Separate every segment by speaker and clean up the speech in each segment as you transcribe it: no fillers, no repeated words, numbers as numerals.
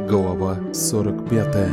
Speaker 1: Глава 45.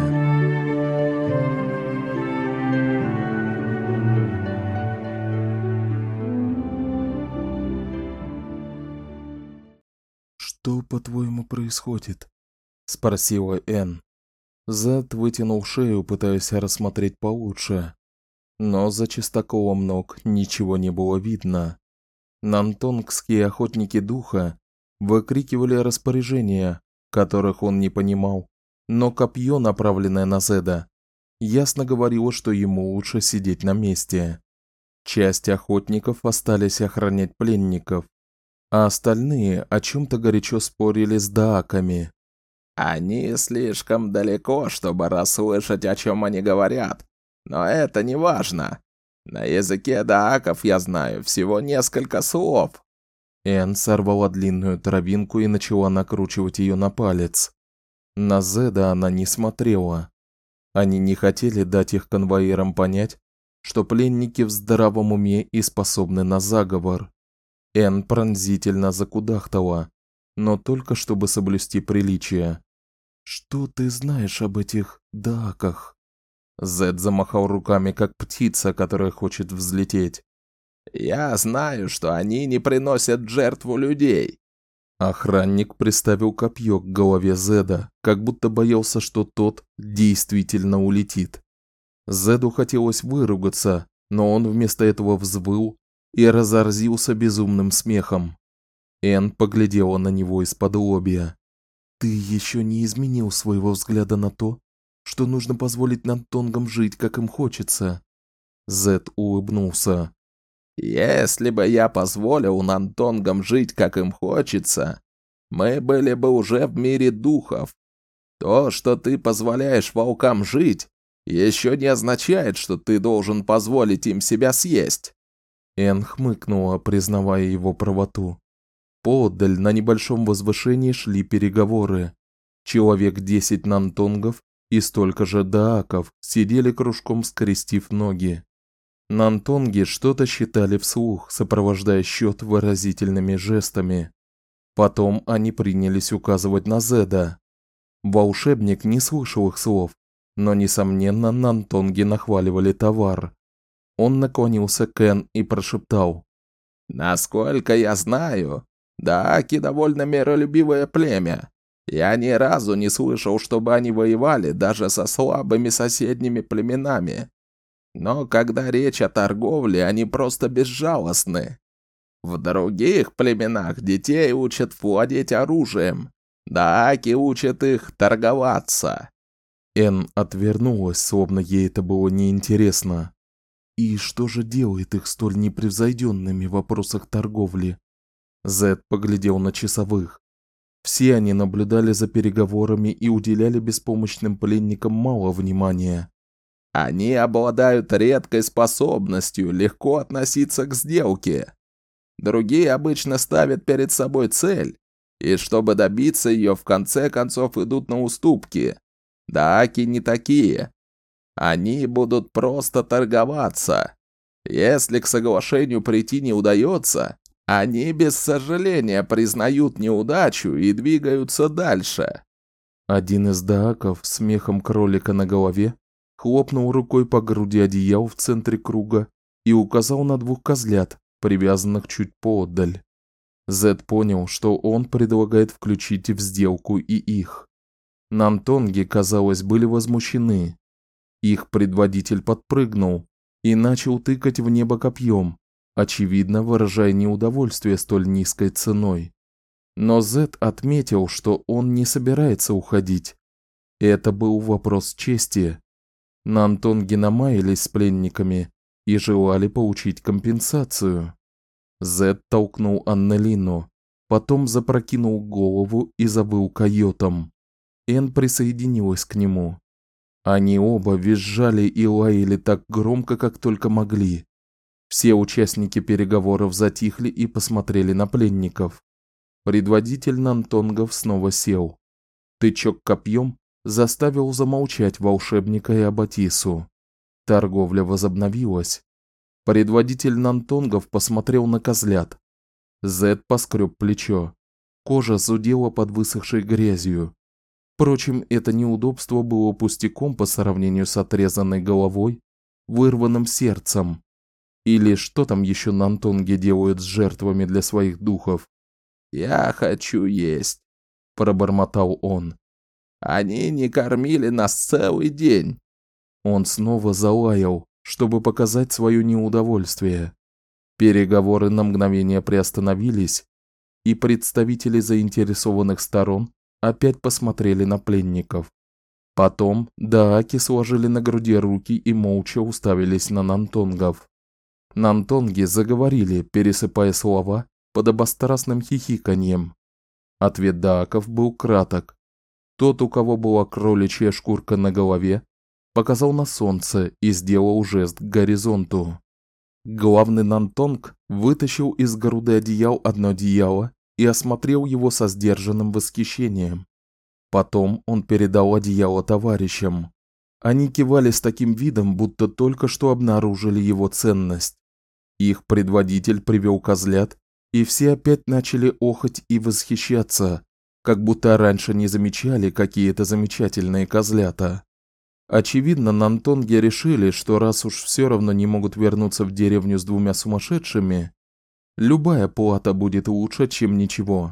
Speaker 1: «Что, по-твоему, происходит?» — спросила Энн. Зед вытянул шею, пытаясь рассмотреть получше. Но за чистоколом ног ничего не было видно. Нантонгские охотники духа выкрикивали распоряжения, которых он не понимал, но копье, направленное на Зеда, ясно говорило, что ему лучше сидеть на месте. Часть охотников остались охранять пленников, а остальные о чем-то горячо спорили с дааками.
Speaker 2: «Они слишком далеко, чтобы расслышать, о чем они говорят. Но это не важно. На языке дааков я знаю всего несколько слов».
Speaker 1: Энн сорвала длинную травинку и начала накручивать ее на палец. На Зеда она не смотрела. Они не хотели дать их конвоирам понять, что пленники в здравом уме и способны на заговор. Энн пронзительно закудахтала, но только чтобы соблюсти приличие. «Что ты знаешь об этих дааках?» Зед замахал руками, как птица, которая хочет взлететь.
Speaker 2: «Я знаю, что они не приносят в жертву людей».
Speaker 1: Охранник приставил копье к голове Зеда, как будто боялся, что тот действительно улетит. Зеду хотелось выругаться, но он вместо этого взвыл и разразился безумным смехом. Энн поглядела на него из-под-лобья. «Ты еще не изменил своего взгляда на то, что нужно позволить нантонгам жить, как им хочется?» Зед улыбнулся.
Speaker 2: «Если бы я позволил нантонгам жить, как им хочется, мы были бы уже в мире духов. То, что ты позволяешь волкам жить, еще не означает, что ты должен позволить им себя съесть».
Speaker 1: Энн хмыкнула, признавая его правоту. Поодаль на небольшом возвышении шли переговоры. Человек 10 нантонгов и столько же дааков сидели кружком, скрестив ноги. Нантонги что-то считали вслух, сопровождая счет выразительными жестами. Потом они принялись указывать на Зеда. Волшебник не слышал их слов, но, несомненно, нантонги нахваливали товар. Он наклонился к Энн и прошептал.
Speaker 2: «Насколько я знаю, дааки довольно миролюбивое племя. Я ни разу не слышал, чтобы они воевали даже со слабыми соседними племенами. Но когда речь о торговле, они просто безжалостны. В других племенах детей учат владеть оружием. Дааки учат их торговаться».
Speaker 1: Энн отвернулась, словно ей это было неинтересно. «И что же делает их столь непревзойденными в вопросах торговли?» Зед поглядел на часовых. Все они наблюдали за переговорами и уделяли беспомощным пленникам мало внимания.
Speaker 2: «Они обладают редкой способностью легко относиться к сделке. Другие обычно ставят перед собой цель, и чтобы добиться ее, в конце концов идут на уступки. Дааки не такие. Они будут просто торговаться. Если к соглашению прийти не удается, они без сожаления признают неудачу и двигаются дальше».
Speaker 1: Один из дааков с мехом кролика на голове хлопнул рукой по груди одеял в центре круга и указал на 2 козлят, привязанных чуть поотдаль. Зед понял, что он предлагает включить в сделку и их. Нантонги, казалось, были возмущены. Их предводитель подпрыгнул и начал тыкать в небо копьем, очевидно выражая неудовольствие столь низкой ценой. Но Зед отметил, что он не собирается уходить. Это был вопрос чести. Нантонги намаялись с пленниками и желали получить компенсацию. Зед толкнул Аннелину, потом запрокинул голову и завыл койотом. Энн присоединилась к нему. Они оба визжали и лаяли так громко, как только могли. Все участники переговоров затихли и посмотрели на пленников. Предводитель нантонгов снова сел. Тычок копьем заставил замолчать волшебника и Аббатису. Торговля возобновилась. Предводитель нантонгов посмотрел на козлят. Зед поскреб плечо. Кожа зудела под высохшей грязью. Впрочем, это неудобство было пустяком по сравнению с отрезанной головой, вырванным сердцем. Или что там еще нантонги делают с жертвами для своих духов?
Speaker 2: «Я хочу есть», – пробормотал он. «Они не кормили нас целый день».
Speaker 1: Он снова залаял, чтобы показать свое неудовольствие. Переговоры на мгновение приостановились, и представители заинтересованных сторон опять посмотрели на пленников. Потом дааки сложили на груди руки и молча уставились на нантонгов. Нантонги заговорили, пересыпая слова подобострастным хихиканьем. Ответ дааков был краток. Тот, у кого была кроличья шкурка на голове, показал на солнце и сделал жест к горизонту. Главный нантонг вытащил из груды одеял одно одеяло и осмотрел его со сдержанным восхищением. Потом он передал одеяло товарищам. Они кивали с таким видом, будто только что обнаружили его ценность. Их предводитель привел козлят, и все опять начали охать и восхищаться, как будто раньше не замечали какие-то замечательные козлята. Очевидно, нантонги решили, что раз уж все равно не могут вернуться в деревню с двумя сумасшедшими, любая плата будет лучше, чем ничего.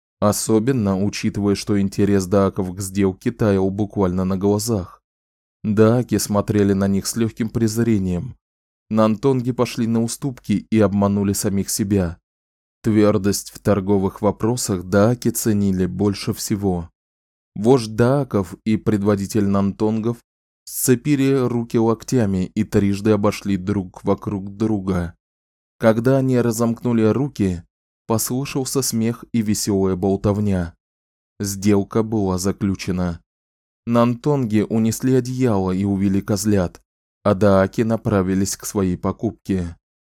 Speaker 1: Особенно учитывая, что интерес дааков к сделке таял буквально на глазах. Дааки смотрели на них с легким презрением. Нантонги пошли на уступки и обманули самих себя. Твердость в торговых вопросах дааки ценили больше всего. Вождь дааков и предводитель нантонгов сцепили руки локтями и трижды обошли друг вокруг друга. Когда они разомкнули руки, послышался смех и веселая болтовня. Сделка была заключена. Нантонги унесли одеяло и увели козлят, а дааки направились к своей покупке.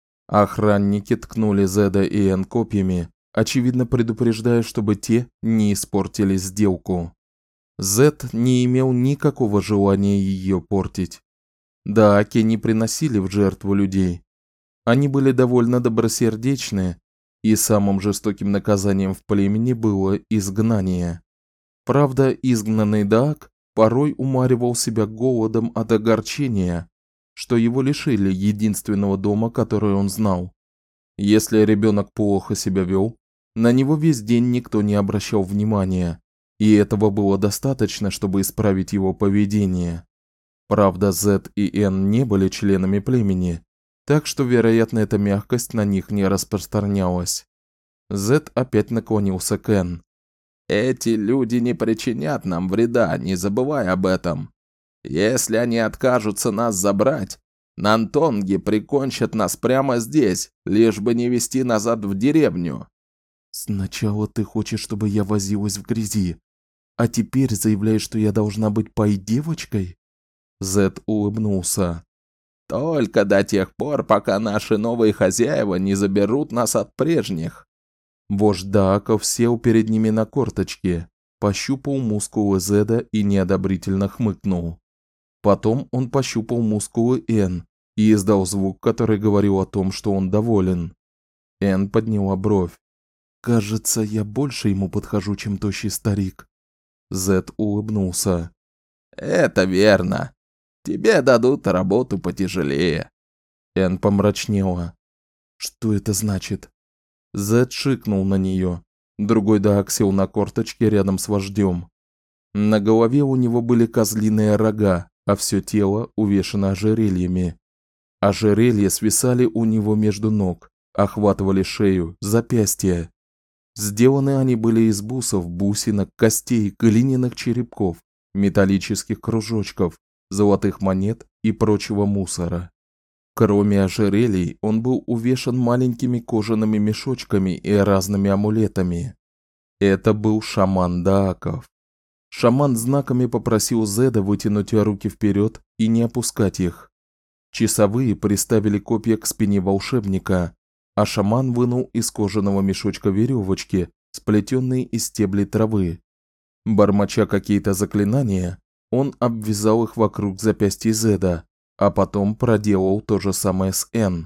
Speaker 1: Охранники ткнули Зеда и Эн копьями, очевидно предупреждая, чтобы те не испортили сделку. Зед не имел никакого желания ее портить. Дааки не приносили в жертву людей. Они были довольно добросердечны, и самым жестоким наказанием в племени было изгнание. Правда, изгнанный даак порой умаривал себя голодом от огорчения, что его лишили единственного дома, который он знал. Если ребенок плохо себя вел, на него весь день никто не обращал внимания, и этого было достаточно, чтобы исправить его поведение. Правда, Зед и Эн не были членами племени, так что, вероятно, эта мягкость на них не распространялась. Зед опять наклонился к Эн.
Speaker 2: «Эти люди не причинят нам вреда, не забывай об этом. Если они откажутся нас забрать, нантонги прикончат нас прямо здесь, лишь бы не везти назад в деревню».
Speaker 1: «Сначала ты хочешь, чтобы я возилась в грязи, а теперь заявляешь, что я должна быть пай-девочкой?» Зед улыбнулся.
Speaker 2: «Только до тех пор, пока наши новые хозяева не заберут нас от прежних».
Speaker 1: Вождь дааков сел перед ними на корточки, пощупал мускулы Зеда и неодобрительно хмыкнул. Потом он пощупал мускулы Эн и издал звук, который говорил о том, что он доволен. Эн подняла бровь. «Кажется, я больше ему подхожу, чем тощий старик». Зед улыбнулся.
Speaker 2: «Это верно. Тебе дадут работу потяжелее».
Speaker 1: Эн помрачнела. «Что это значит?» Зед шикнул на нее. Другой даак сел на корточки рядом с вождем. На голове у него были козлиные рога, а все тело увешано ожерельями. Ожерелья свисали у него между ног, охватывали шею, запястья. Сделаны они были из бусов, бусинок, костей, глиняных черепков, металлических кружочков, золотых монет и прочего мусора. Кроме ожерелий, он был увешан маленькими кожаными мешочками и разными амулетами. Это был шаман дааков. Шаман знаками попросил Зеда вытянуть руки вперед и не опускать их. Часовые приставили копья к спине волшебника, а шаман вынул из кожаного мешочка веревочки, сплетенные из стеблей травы. Бормоча какие-то заклинания, он обвязал их вокруг запястья Зеда, а потом проделал то же самое с Эн.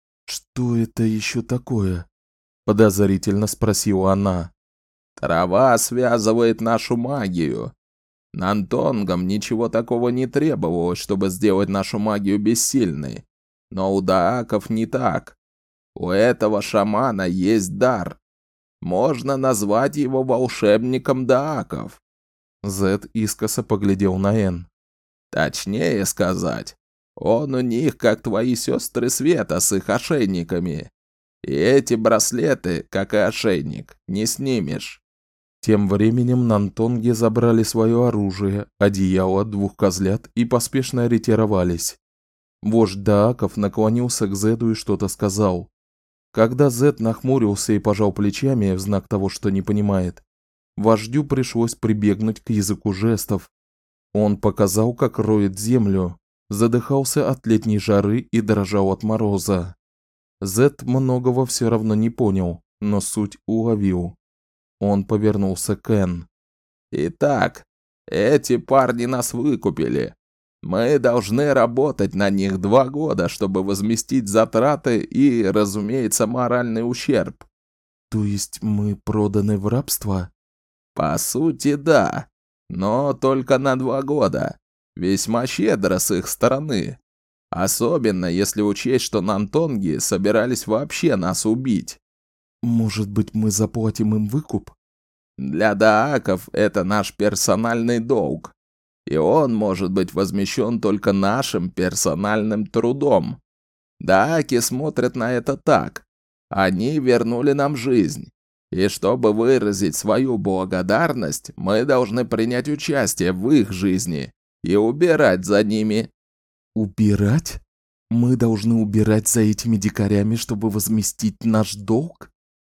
Speaker 1: «Что это еще такое?» – подозрительно спросила она.
Speaker 2: «Трава связывает нашу магию. Нантонгам ничего такого не требовалось, чтобы сделать нашу магию бессильной. Но у дааков не так. У этого шамана есть дар. Можно назвать его волшебником дааков.
Speaker 1: Зед искоса поглядел на Энн.
Speaker 2: Точнее сказать, он у них как твои сестры света с их ошейниками. И эти браслеты, как и ошейник, не снимешь.
Speaker 1: Тем временем нантонги забрали свое оружие, одеяло, двух козлят и поспешно ретировались. Вождь дааков наклонился к Зеду и что-то сказал. Когда Зед нахмурился и пожал плечами в знак того, что не понимает, вождю пришлось прибегнуть к языку жестов. Он показал, как роет землю, задыхался от летней жары и дрожал от мороза. Зед многого все равно не понял, но суть уловил. Он повернулся к Энн.
Speaker 2: «Итак, эти парни нас выкупили. Мы должны работать на них 2 года, чтобы возместить затраты и, разумеется, моральный ущерб».
Speaker 1: «То есть мы проданы в рабство?»
Speaker 2: «По сути, да. Но только на 2 года. Весьма щедро с их стороны. Особенно, если учесть, что нантонги собирались вообще нас убить».
Speaker 1: «Может быть, мы заплатим им выкуп?»
Speaker 2: «Для дааков это наш персональный долг. И он может быть возмещен только нашим персональным трудом. Дааки смотрят на это так. Они вернули нам жизнь. И чтобы выразить свою благодарность, мы должны принять участие в их жизни и убирать за ними».
Speaker 1: «Убирать? Мы должны убирать за этими дикарями, чтобы возместить наш долг?»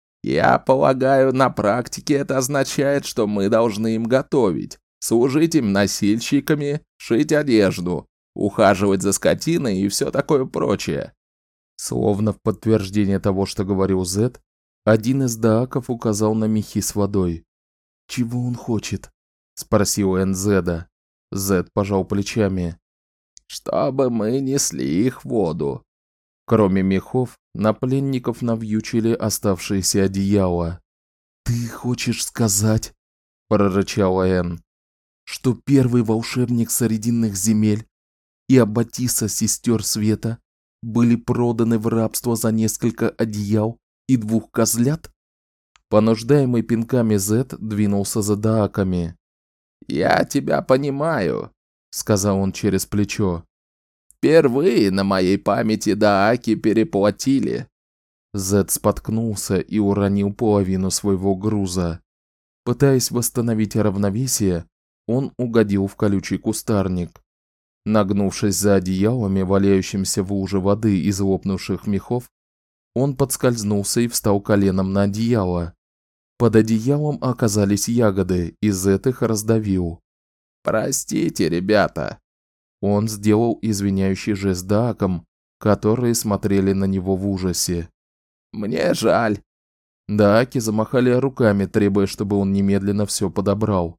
Speaker 2: «Я полагаю, на практике это означает, что мы должны им готовить, служить им носильщиками, шить одежду, ухаживать за скотиной и все такое прочее».
Speaker 1: Словно в подтверждение того, что говорил Зед, один из дааков указал на мехи с водой. «Чего он хочет?» – спросил Энн Зеда. Зед пожал плечами.
Speaker 2: «Чтобы мы несли их воду».
Speaker 1: Кроме мехов, на пленников навьючили оставшиеся одеяла. «Ты хочешь сказать?» – прорычала Энн. «Что первый волшебник Срединных земель и Аббатиса Сестер Света были проданы в рабство за несколько одеял и 2 козлят?» Понуждаемый пинками Зед двинулся за дааками.
Speaker 2: «Я тебя понимаю», — сказал он через плечо. «Впервые на моей памяти дааки переплатили».
Speaker 1: Зед споткнулся и уронил половину своего груза. Пытаясь восстановить равновесие, он угодил в колючий кустарник. Нагнувшись за одеялами, валяющимся в луже воды из лопнувших мехов, он подскользнулся и встал коленом на одеяло. Под одеялом оказались ягоды, и Зед их раздавил.
Speaker 2: «Простите, ребята».
Speaker 1: Он сделал извиняющий жест даакам, которые смотрели на него в ужасе.
Speaker 2: «Мне жаль».
Speaker 1: Дааки замахали руками, требуя, чтобы он немедленно все подобрал.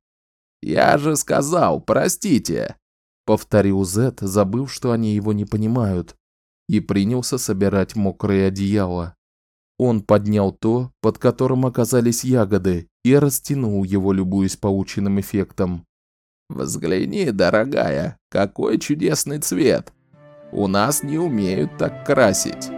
Speaker 2: «Я же сказал, простите»,
Speaker 1: — повторил Зед, забыв, что они его не понимают, и принялся собирать мокрые одеяла. Он поднял то, под которым оказались ягоды, и растянул его, любуясь полученным эффектом.
Speaker 2: «Взгляни, дорогая, какой чудесный цвет! У нас не умеют так красить!»